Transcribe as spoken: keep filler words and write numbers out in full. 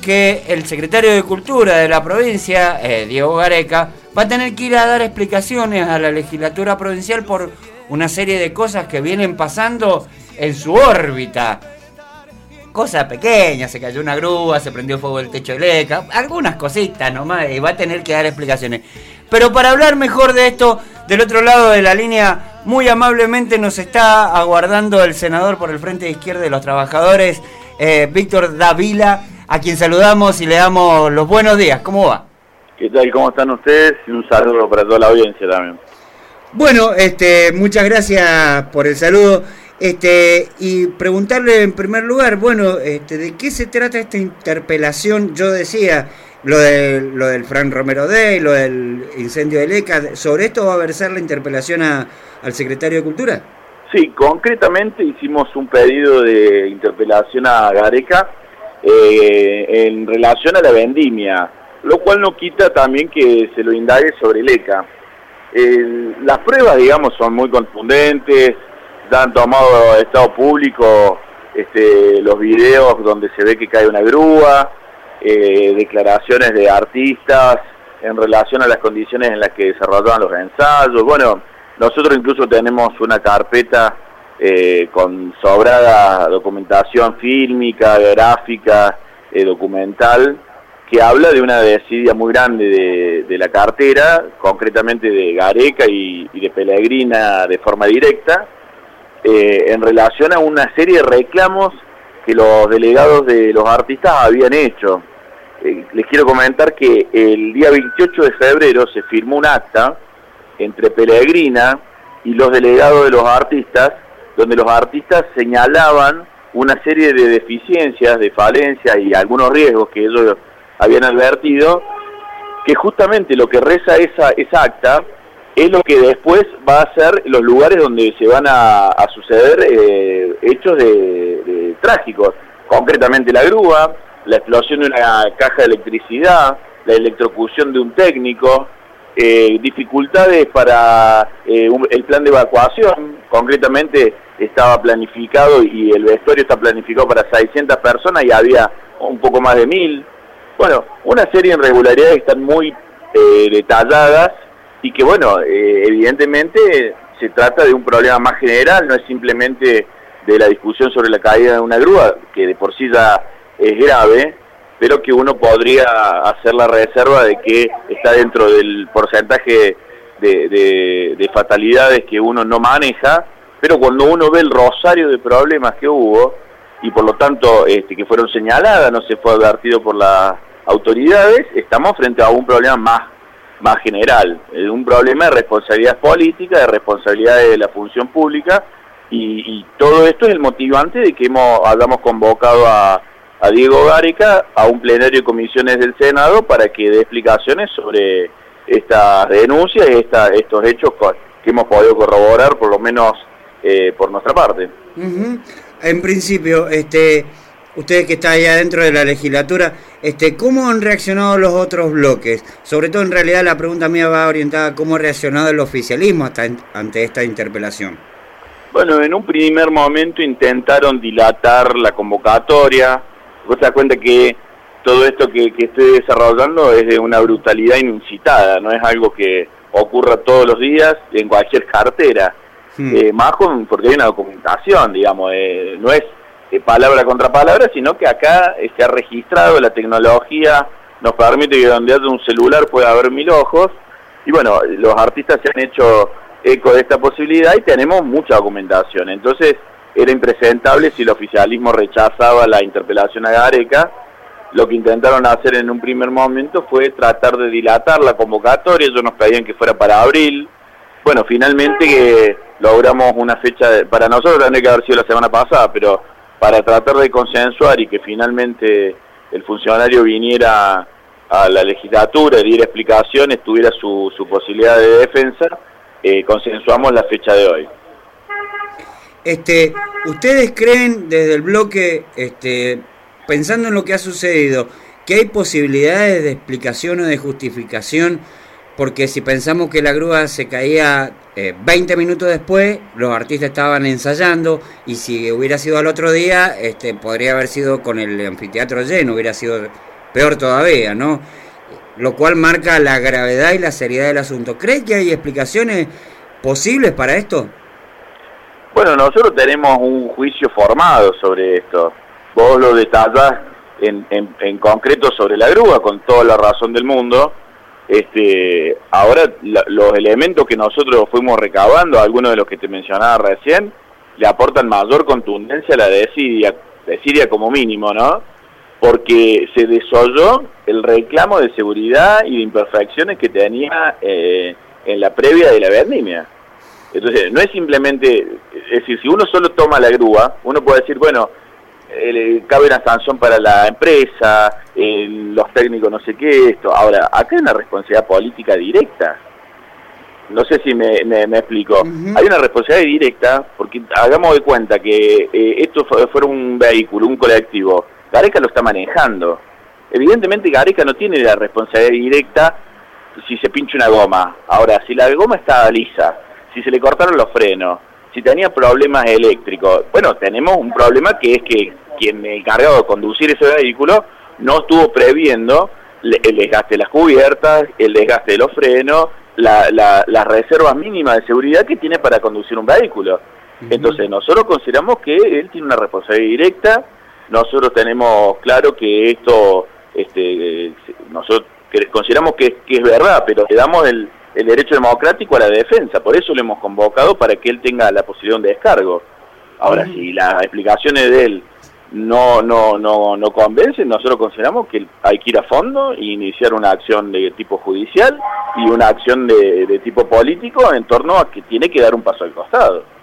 que el secretario de Cultura de la provincia, eh, Diego Gareca, va a tener que ir a dar explicaciones a la legislatura provincial por una serie de cosas que vienen pasando en su órbita. Cosas pequeñas, se cayó una grúa, se prendió fuego el techo del E C A, algunas cositas nomás, y va a tener que dar explicaciones. Pero para hablar mejor de esto, del otro lado de la línea, muy amablemente nos está aguardando el senador por el Frente de Izquierda de los Trabajadores, eh, Víctor Dávila, a quien saludamos y le damos los buenos días. ¿Cómo va? ¿Qué tal? ¿Cómo están ustedes? Y un saludo para toda la audiencia también. Bueno, este, muchas gracias por el saludo. Este, y preguntarle en primer lugar, bueno, este, ¿de qué se trata esta interpelación? Yo decía lo de lo del Fran Romero Day, lo del incendio del E C A. ¿Sobre esto va a versar la interpelación a, al secretario de Cultura? Sí, concretamente hicimos un pedido de interpelación a Gareca eh, en relación a la vendimia, lo cual no quita también que se lo indague sobre el E C A. Eh, las pruebas, digamos, son muy contundentes. Han tomado estado público este, los videos donde se ve que cae una grúa, eh, declaraciones de artistas en relación a las condiciones en las que desarrollaban los ensayos. Bueno, nosotros incluso tenemos una carpeta eh, con sobrada documentación fílmica, gráfica, eh, documental, que habla de una desidia muy grande de, de la cartera, concretamente de Gareca y, y de Pellegrina de forma directa, Eh, en relación a una serie de reclamos que los delegados de los artistas habían hecho. Eh, les quiero comentar que el día veintiocho de febrero se firmó un acta entre Pellegrina y los delegados de los artistas, donde los artistas señalaban una serie de deficiencias, de falencias y algunos riesgos que ellos habían advertido, que justamente lo que reza esa, esa acta es lo que después va a ser los lugares donde se van a, a suceder eh, hechos de, de trágicos, concretamente la grúa, la explosión de una caja de electricidad, la electrocución de un técnico, eh, dificultades para eh, un, el plan de evacuación, concretamente estaba planificado y el vestuario está planificado para seiscientas personas y había un poco más de mil. Bueno, una serie de irregularidades que están muy eh, detalladas, y que bueno, eh, evidentemente se trata de un problema más general, no es simplemente de la discusión sobre la caída de una grúa, que de por sí ya es grave, pero que uno podría hacer la reserva de que está dentro del porcentaje de, de, de fatalidades que uno no maneja, pero cuando uno ve el rosario de problemas que hubo, y por lo tanto este, que fueron señaladas, no se fue advertido por las autoridades, estamos frente a un problema más más general, es un problema de responsabilidad política, de responsabilidad de la función pública, y, y todo esto es el motivante de que hemos hayamos convocado a, a Diego Gareca a un plenario de comisiones del Senado para que dé explicaciones sobre estas denuncias y esta, estos hechos que hemos podido corroborar, por lo menos eh, por nuestra parte. Uh-huh. En principio, este... ustedes que están allá dentro de la legislatura, este, ¿cómo han reaccionado los otros bloques? Sobre todo, en realidad, la pregunta mía va orientada a cómo ha reaccionado el oficialismo hasta en, ante esta interpelación. Bueno, en un primer momento intentaron dilatar la convocatoria. Vos te das cuenta que todo esto que, que estoy desarrollando es de una brutalidad inusitada, no es algo que ocurra todos los días en cualquier cartera. Hmm. Eh, más con, porque hay una documentación, digamos, eh, no es palabra contra palabra, sino que acá se ha registrado, la tecnología nos permite que donde haya un celular pueda haber mil ojos, y bueno, los artistas se han hecho eco de esta posibilidad y tenemos mucha documentación. Entonces era impresentable si el oficialismo rechazaba la interpelación a Gareca. Lo que intentaron hacer en un primer momento fue tratar de dilatar la convocatoria. Ellos nos pedían que fuera para abril. Bueno, finalmente que logramos una fecha, de, para nosotros tendría que haber sido la semana pasada, pero para tratar de consensuar y que finalmente el funcionario viniera a la legislatura y diera explicaciones, tuviera su, su posibilidad de defensa, eh, consensuamos la fecha de hoy. Este, ¿ustedes creen desde el bloque, este, pensando en lo que ha sucedido, que hay posibilidades de explicación o de justificación? Porque si pensamos que la grúa se caía eh, veinte minutos después, los artistas estaban ensayando, y si hubiera sido al otro día, este, podría haber sido con el anfiteatro lleno, hubiera sido peor todavía, ¿no? Lo cual marca la gravedad y la seriedad del asunto. ¿Cree que hay explicaciones posibles para esto? Bueno, nosotros tenemos un juicio formado sobre esto. Vos lo detallás en, en, en concreto sobre la grúa, con toda la razón del mundo. Este, ahora la, los elementos que nosotros fuimos recabando, algunos de los que te mencionaba recién, le aportan mayor contundencia a la desidia, desidia como mínimo, ¿no? Porque se desoyó el reclamo de seguridad y de imperfecciones que tenía eh, en la previa de la vendimia. Entonces, no es simplemente, es decir, si uno solo toma la grúa, uno puede decir, bueno, eh, cabe una sanción para la empresa, eh, los técnicos no sé qué, esto. Ahora, acá hay una responsabilidad política directa. No sé si me, me, me explico. Uh-huh. Hay una responsabilidad directa, porque hagamos de cuenta que eh, esto fue, fuera un vehículo, un colectivo. Gareca lo está manejando. Evidentemente Gareca no tiene la responsabilidad directa si se pincha una goma. Ahora, si la goma estaba lisa, si se le cortaron los frenos, si tenía problemas eléctricos, bueno, tenemos un problema que es que quien encargado de conducir ese vehículo no estuvo previendo el desgaste de las cubiertas, el desgaste de los frenos, la, la, las reservas mínimas de seguridad que tiene para conducir un vehículo. Uh-huh. Entonces nosotros consideramos que él tiene una responsabilidad directa. Nosotros tenemos claro que esto, este, nosotros consideramos que, que es verdad, pero le damos el, el derecho democrático a la defensa, por eso lo hemos convocado para que él tenga la posibilidad de descargo. Ahora, si las explicaciones de él no no no no convencen, nosotros consideramos que hay que ir a fondo e iniciar una acción de tipo judicial y una acción de, de tipo político en torno a que tiene que dar un paso al costado.